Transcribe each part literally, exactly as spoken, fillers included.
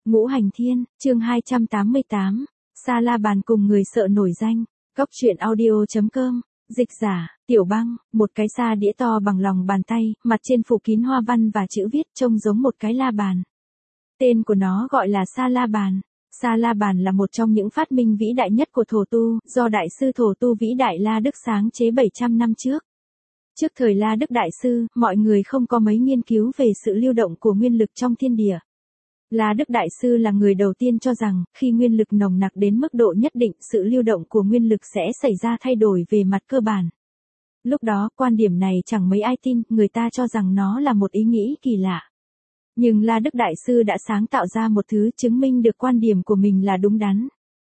Ngũ Hành Thiên, chương hai trăm tám mươi tám, Sa La Bàn cùng người sợ nổi danh, Cóc truyện audio chấm com, dịch giả, Tiểu Băng, một cái sa đĩa to bằng lòng bàn tay, mặt trên phủ kín hoa văn và chữ viết trông giống một cái la bàn. Tên của nó gọi là Sa La Bàn. Sa La Bàn là một trong những phát minh vĩ đại nhất của thổ tu, do Đại sư thổ tu vĩ đại La Đức sáng chế bảy trăm năm trước. Trước thời La Đức Đại sư, mọi người không có mấy nghiên cứu về sự lưu động của nguyên lực trong thiên địa. La Đức Đại sư là người đầu tiên cho rằng, khi nguyên lực nồng nặc đến mức độ nhất định, sự lưu động của nguyên lực sẽ xảy ra thay đổi về mặt cơ bản. Lúc đó, quan điểm này chẳng mấy ai tin, người ta cho rằng nó là một ý nghĩ kỳ lạ. Nhưng La Đức Đại sư đã sáng tạo ra một thứ chứng minh được quan điểm của mình là đúng đắn.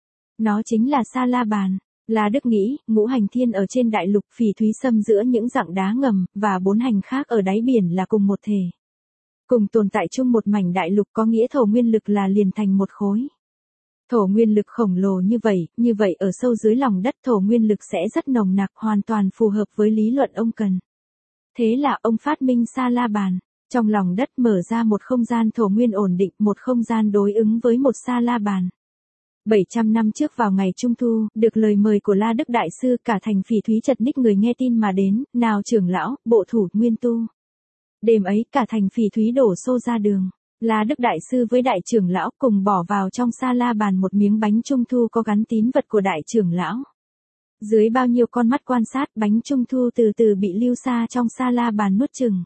Nó chính là Sa La Bàn. La Đức nghĩ, ngũ hành thiên ở trên đại lục, phỉ thúy xâm giữa những dặng đá ngầm, và bốn hành khác ở đáy biển là cùng một thể. Cùng tồn tại chung một mảnh đại lục, có nghĩa thổ nguyên lực là liền thành một khối. Thổ nguyên lực khổng lồ như vậy, như vậy ở sâu dưới lòng đất thổ nguyên lực sẽ rất nồng nặc, hoàn toàn phù hợp với lý luận ông cần. Thế là ông phát minh Sa La Bàn. Trong lòng đất mở ra một không gian thổ nguyên ổn định, một không gian đối ứng với một Sa La Bàn. bảy trăm năm trước vào ngày Trung Thu, được lời mời của La Đức Đại sư, cả thành phỉ thúy chật ních người nghe tin mà đến, nào trưởng lão, bộ thủ, nguyên tu. Đêm ấy cả thành phỉ thúy đổ xô ra đường. La Đức Đại sư với đại trưởng lão cùng bỏ vào trong Sa La Bàn một miếng bánh Trung Thu có gắn tín vật của đại trưởng lão. Dưới bao nhiêu con mắt quan sát, bánh Trung Thu từ từ bị lưu xa trong Sa La Bàn nuốt chừng.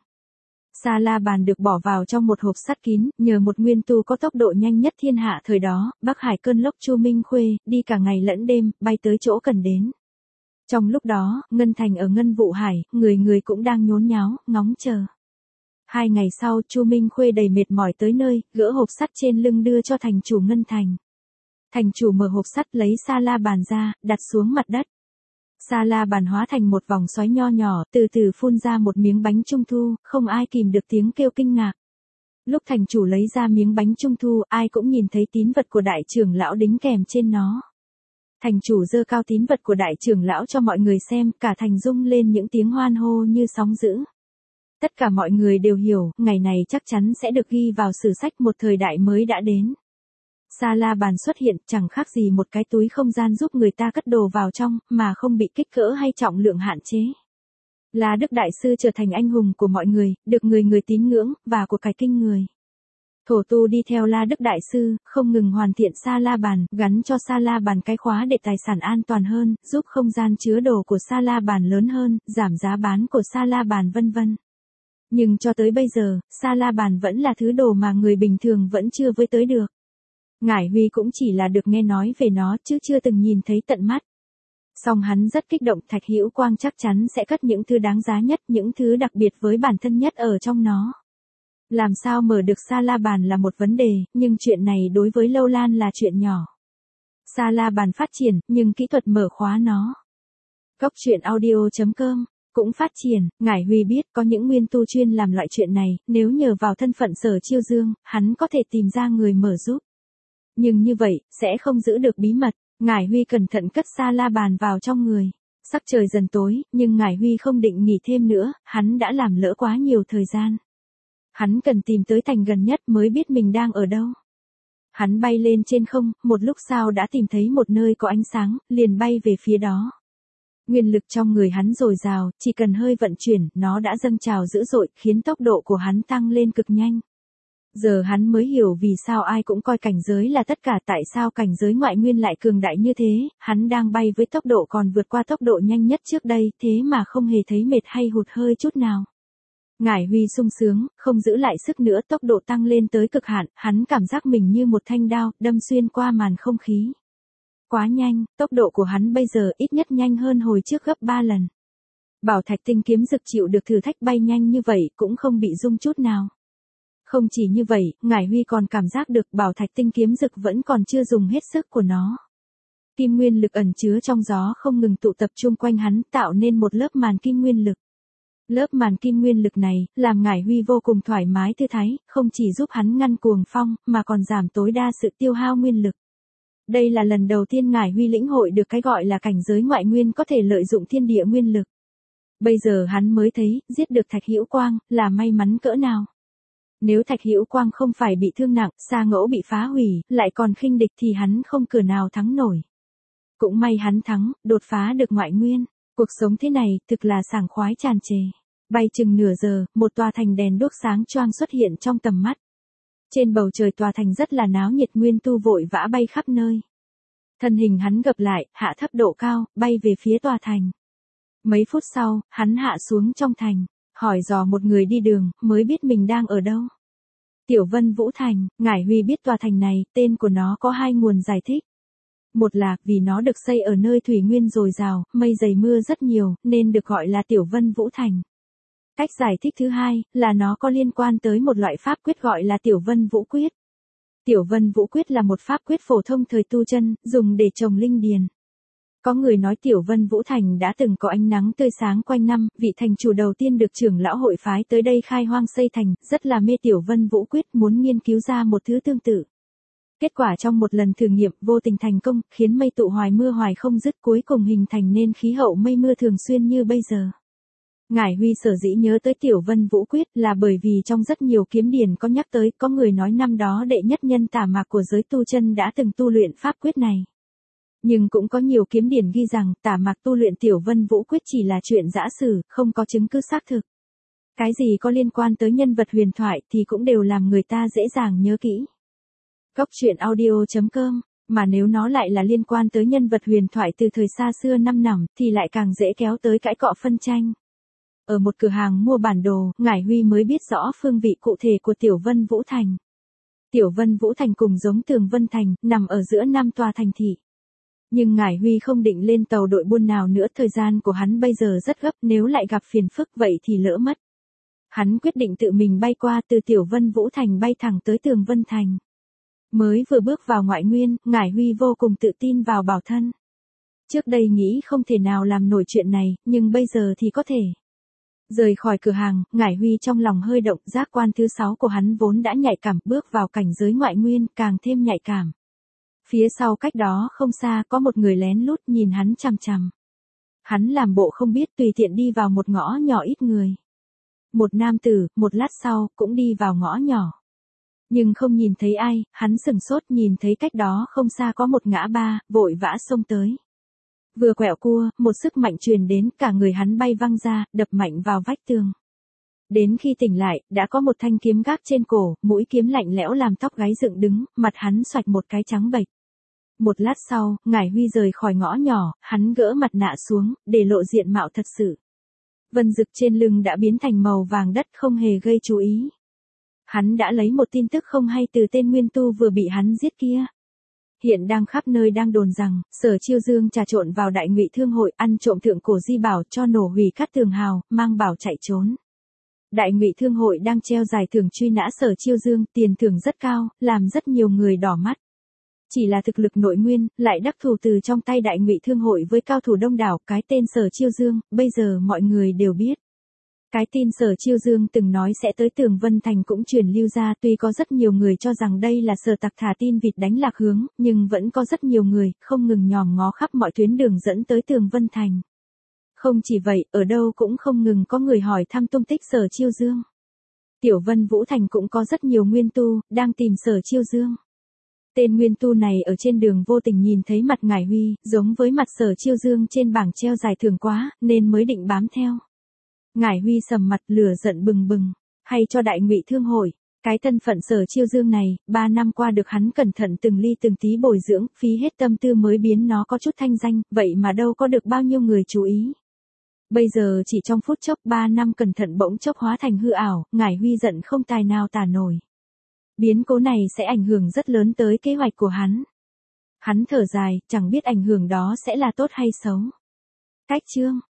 Sa La Bàn được bỏ vào trong một hộp sắt kín, nhờ một nguyên tu có tốc độ nhanh nhất thiên hạ thời đó, Bắc Hải cơn lốc Chu Minh Khuê, đi cả ngày lẫn đêm, bay tới chỗ cần đến. Trong lúc đó, Ngân Thành ở Ngân Vụ Hải, người người cũng đang nhốn nháo, ngóng chờ. Hai ngày sau, Chu Minh Khuê đầy mệt mỏi tới nơi, gỡ hộp sắt trên lưng đưa cho thành chủ Ngân Thành. Thành chủ mở hộp sắt lấy Sa La Bàn ra, đặt xuống mặt đất. Sa La Bàn hóa thành một vòng xoáy nho nhỏ, từ từ phun ra một miếng bánh Trung Thu, không ai kìm được tiếng kêu kinh ngạc. Lúc thành chủ lấy ra miếng bánh Trung Thu, ai cũng nhìn thấy tín vật của đại trưởng lão đính kèm trên nó. Thành chủ giơ cao tín vật của đại trưởng lão cho mọi người xem, cả thành rung lên những tiếng hoan hô như sóng dữ. Tất cả mọi người đều hiểu, ngày này chắc chắn sẽ được ghi vào sử sách, một thời đại mới đã đến. Sa La Bàn xuất hiện, chẳng khác gì một cái túi không gian giúp người ta cất đồ vào trong, mà không bị kích cỡ hay trọng lượng hạn chế. La Đức Đại sư trở thành anh hùng của mọi người, được người người tín ngưỡng, và của cải kinh người. Thổ tu đi theo La Đức Đại sư, không ngừng hoàn thiện Sa La Bàn, gắn cho Sa La Bàn cái khóa để tài sản an toàn hơn, giúp không gian chứa đồ của Sa La Bàn lớn hơn, giảm giá bán của Sa La Bàn vân vân. Nhưng cho tới bây giờ, Sa La Bàn vẫn là thứ đồ mà người bình thường vẫn chưa với tới được. Ngải Huy cũng chỉ là được nghe nói về nó chứ chưa từng nhìn thấy tận mắt. Song hắn rất kích động, Thạch Hữu Quang chắc chắn sẽ cất những thứ đáng giá nhất, những thứ đặc biệt với bản thân nhất ở trong nó. Làm sao mở được Sa La Bàn là một vấn đề, nhưng chuyện này đối với Lâu Lan là chuyện nhỏ. Sa La Bàn phát triển, nhưng kỹ thuật mở khóa nó. Cóc truyện audio chấm com cũng phát triển. Ngải Huy biết có những nguyên tu chuyên làm loại chuyện này, nếu nhờ vào thân phận Sở Chiêu Dương, hắn có thể tìm ra người mở giúp. Nhưng như vậy, sẽ không giữ được bí mật. Ngải Huy cẩn thận cất Sa La Bàn vào trong người. Sắc trời dần tối, nhưng Ngải Huy không định nghỉ thêm nữa, hắn đã làm lỡ quá nhiều thời gian. Hắn cần tìm tới thành gần nhất mới biết mình đang ở đâu. Hắn bay lên trên không, một lúc sau đã tìm thấy một nơi có ánh sáng, liền bay về phía đó. Nguyên lực trong người hắn dồi dào, chỉ cần hơi vận chuyển, nó đã dâng trào dữ dội, khiến tốc độ của hắn tăng lên cực nhanh. Giờ hắn mới hiểu vì sao ai cũng coi cảnh giới là tất cả, tại sao cảnh giới ngoại nguyên lại cường đại như thế, hắn đang bay với tốc độ còn vượt qua tốc độ nhanh nhất trước đây, thế mà không hề thấy mệt hay hụt hơi chút nào. Ngải Huy sung sướng, không giữ lại sức nữa, tốc độ tăng lên tới cực hạn, hắn cảm giác mình như một thanh đao, đâm xuyên qua màn không khí. Quá nhanh, tốc độ của hắn bây giờ ít nhất nhanh hơn hồi trước gấp ba lần. Bảo Thạch Tinh Kiếm Dực chịu được thử thách bay nhanh như vậy cũng không bị rung chút nào. Không chỉ như vậy, Ngải Huy còn cảm giác được Bảo Thạch Tinh Kiếm Dực vẫn còn chưa dùng hết sức của nó. Kim nguyên lực ẩn chứa trong gió không ngừng tụ tập chung quanh hắn, tạo nên một lớp màn kim nguyên lực. Lớp màn kim nguyên lực này, làm Ngải Huy vô cùng thoải mái thư thái, không chỉ giúp hắn ngăn cuồng phong, mà còn giảm tối đa sự tiêu hao nguyên lực. Đây là lần đầu tiên Ngải Huy lĩnh hội được cái gọi là cảnh giới ngoại nguyên có thể lợi dụng thiên địa nguyên lực. Bây giờ hắn mới thấy, giết được Thạch Hữu Quang, là may mắn cỡ nào. Nếu Thạch Hữu Quang không phải bị thương nặng, Sa Ngẫu bị phá hủy, lại còn khinh địch thì hắn không cửa nào thắng nổi. Cũng may hắn thắng, đột phá được ngoại nguyên. Cuộc sống thế này, thực là sảng khoái tràn trề. Bay chừng nửa giờ, một tòa thành đèn đuốc sáng choang xuất hiện trong tầm mắt. Trên bầu trời tòa thành rất là náo nhiệt, nguyên tu vội vã bay khắp nơi. Thân hình hắn gập lại, hạ thấp độ cao, bay về phía tòa thành. Mấy phút sau, hắn hạ xuống trong thành, hỏi dò một người đi đường, mới biết mình đang ở đâu. Tiểu Vân Vũ Thành, Ngải Huy biết tòa thành này, tên của nó có hai nguồn giải thích. Một là, vì nó được xây ở nơi thủy nguyên dồi dào, mây dày mưa rất nhiều, nên được gọi là Tiểu Vân Vũ Thành. Cách giải thích thứ hai, là nó có liên quan tới một loại pháp quyết gọi là Tiểu Vân Vũ Quyết. Tiểu Vân Vũ Quyết là một pháp quyết phổ thông thời tu chân, dùng để trồng linh điền. Có người nói Tiểu Vân Vũ Thành đã từng có ánh nắng tươi sáng quanh năm, vị thành chủ đầu tiên được trưởng lão hội phái tới đây khai hoang xây thành, rất là mê Tiểu Vân Vũ Quyết, muốn nghiên cứu ra một thứ tương tự. Kết quả trong một lần thử nghiệm vô tình thành công, khiến mây tụ hoài mưa hoài không dứt, cuối cùng hình thành nên khí hậu mây mưa thường xuyên như bây giờ. Ngải Huy sở dĩ nhớ tới Tiểu Vân Vũ Quyết là bởi vì trong rất nhiều kiếm điển có nhắc tới, có người nói năm đó đệ nhất nhân Tả Mạc của giới tu chân đã từng tu luyện pháp quyết này. Nhưng cũng có nhiều kiếm điển ghi rằng Tả Mạc tu luyện Tiểu Vân Vũ Quyết chỉ là chuyện giã sử, không có chứng cứ xác thực. Cái gì có liên quan tới nhân vật huyền thoại thì cũng đều làm người ta dễ dàng nhớ kỹ. Góc truyện audio chấm com, mà nếu nó lại là liên quan tới nhân vật huyền thoại từ thời xa xưa năm nòng thì lại càng dễ kéo tới cãi cọ phân tranh. Ở một cửa hàng mua bản đồ, Ngải Huy mới biết rõ phương vị cụ thể của Tiểu Vân Vũ Thành. Tiểu Vân Vũ Thành cùng giống Tường Vân Thành, nằm ở giữa năm tòa thành thị. Nhưng Ngải Huy không định lên tàu đội buôn nào nữa, thời gian của hắn bây giờ rất gấp, nếu lại gặp phiền phức vậy thì lỡ mất. Hắn quyết định tự mình bay qua, từ Tiểu Vân Vũ Thành bay thẳng tới Tường Vân Thành. Mới vừa bước vào ngoại nguyên, Ngải Huy vô cùng tự tin vào bảo thân. Trước đây nghĩ không thể nào làm nổi chuyện này, nhưng bây giờ thì có thể. Rời khỏi cửa hàng, Ngải Huy trong lòng hơi động, giác quan thứ sáu của hắn vốn đã nhạy cảm, bước vào cảnh giới ngoại nguyên càng thêm nhạy cảm. Phía sau cách đó không xa có một người lén lút nhìn hắn chằm chằm. Hắn làm bộ không biết, tùy tiện đi vào một ngõ nhỏ ít người. Một nam tử, một lát sau, cũng đi vào ngõ nhỏ. Nhưng không nhìn thấy ai, hắn sửng sốt nhìn thấy cách đó không xa có một ngã ba, vội vã xông tới. Vừa quẹo cua, một sức mạnh truyền đến, cả người hắn bay văng ra, đập mạnh vào vách tường. Đến khi tỉnh lại, đã có một thanh kiếm gác trên cổ, mũi kiếm lạnh lẽo làm tóc gáy dựng đứng, mặt hắn xoạch một cái trắng bệch. Một lát sau, Ngải Huy rời khỏi ngõ nhỏ, hắn gỡ mặt nạ xuống, để lộ diện mạo thật sự. Vân rực trên lưng đã biến thành màu vàng đất, không hề gây chú ý. Hắn đã lấy một tin tức không hay từ tên nguyên tu vừa bị hắn giết kia. Hiện đang khắp nơi đang đồn rằng, Sở Chiêu Dương trà trộn vào Đại Ngụy Thương hội, ăn trộm thượng cổ di bảo, cho nổ hủy Cát Tường Hào, mang bảo chạy trốn. Đại Ngụy Thương hội đang treo giải thưởng truy nã Sở Chiêu Dương, tiền thưởng rất cao, làm rất nhiều người đỏ mắt. Chỉ là thực lực nội nguyên, lại đắc thủ từ trong tay Đại Ngụy Thương hội với cao thủ đông đảo, cái tên Sở Chiêu Dương, bây giờ mọi người đều biết. Cái tin Sở Chiêu Dương từng nói sẽ tới Tường Vân Thành cũng truyền lưu ra, tuy có rất nhiều người cho rằng đây là Sở Tặc thả tin vịt đánh lạc hướng, nhưng vẫn có rất nhiều người, không ngừng nhòm ngó khắp mọi tuyến đường dẫn tới Tường Vân Thành. Không chỉ vậy, ở đâu cũng không ngừng có người hỏi thăm tung tích Sở Chiêu Dương. Tiểu Vân Vũ Thành cũng có rất nhiều nguyên tu, đang tìm Sở Chiêu Dương. Tên nguyên tu này ở trên đường vô tình nhìn thấy mặt Ngải Huy, giống với mặt Sở Chiêu Dương trên bảng treo giải thưởng quá, nên mới định bám theo. Ngải Huy sầm mặt, lửa giận bừng bừng, hay cho Đại Ngụy Thương hội, cái thân phận Sở Chiêu Dương này, ba năm qua được hắn cẩn thận từng ly từng tí bồi dưỡng, phí hết tâm tư mới biến nó có chút thanh danh, vậy mà đâu có được bao nhiêu người chú ý. Bây giờ chỉ trong phút chốc, ba năm cẩn thận bỗng chốc hóa thành hư ảo, Ngải Huy giận không tài nào tả nổi. Biến cố này sẽ ảnh hưởng rất lớn tới kế hoạch của hắn. Hắn thở dài, chẳng biết ảnh hưởng đó sẽ là tốt hay xấu. Cách chương